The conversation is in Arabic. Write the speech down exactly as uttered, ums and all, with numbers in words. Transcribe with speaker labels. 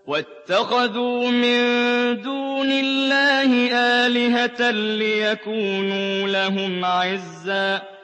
Speaker 1: وَاتَّخَذُوا مِن دُونِ اللَّهِ آلِهَةً لِّيَكُونُوا لَهُمْ عِزًّا